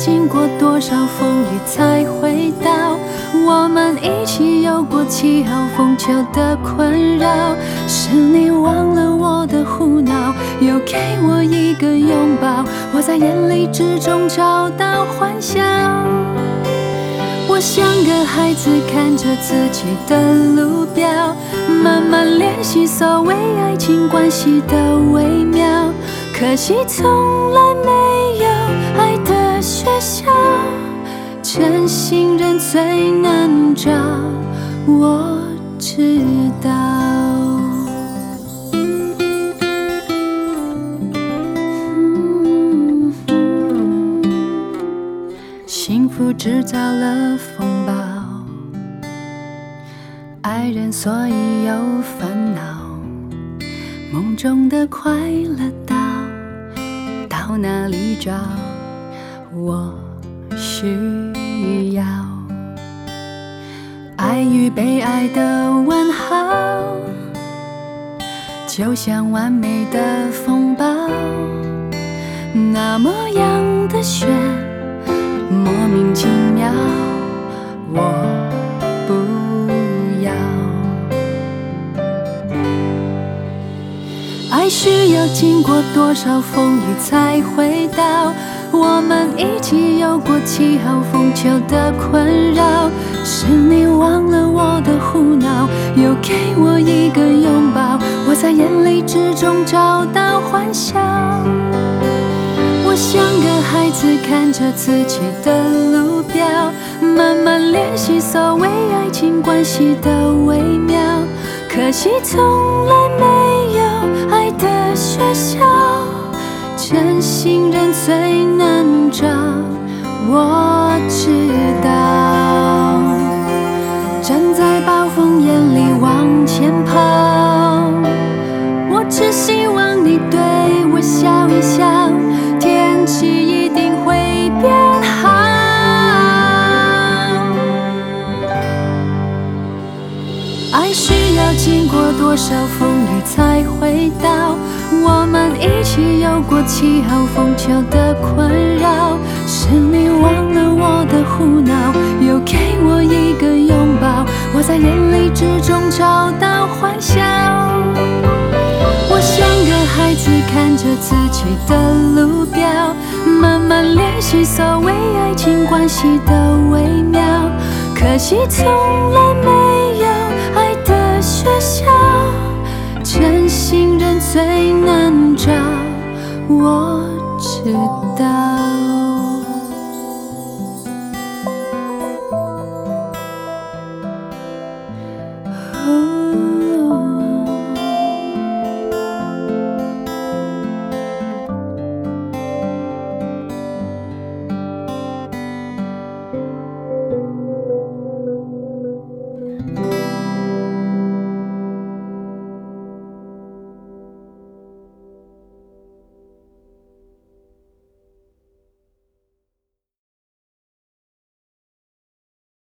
经过多少风雨才回到我们一起有过气候风球的困扰？是你忘了我的胡闹，又给我一个拥抱，我在眼泪之中找到欢笑。我像个孩子看着自己的路标，慢慢练习所谓爱情关系的微妙，可惜从来没有爱的学校，真心人最难找，我知道。幸福制造了风暴，爱人所以有烦恼，梦中的快乐到哪里找？我需要爱与被爱的问号，就像完美的风暴，那么样的炫，莫名其妙，我不要。爱需要经过多少风雨才会到我们一起有过气候风球的困扰？是你忘了我的胡闹，又给我一个拥抱，我在眼泪之中找到欢笑。我像个孩子看着自己的路标，慢慢练习所谓爱情关系的微妙，可惜从来没有爱的学校，真心人最难找，我知道。站在暴风眼里往前跑，我只希望你对我笑一笑，天气一定会变好。爱需要经过多少风雨才会到我们一起有过气候风球的困扰？是你忘了我的胡闹，又给我一个拥抱，我在眼泪之中找到欢笑。我像个孩子看着自己的路标，慢慢练习所谓爱情关系的微妙，可惜从来没有爱的学校，真心人最难找，我知道。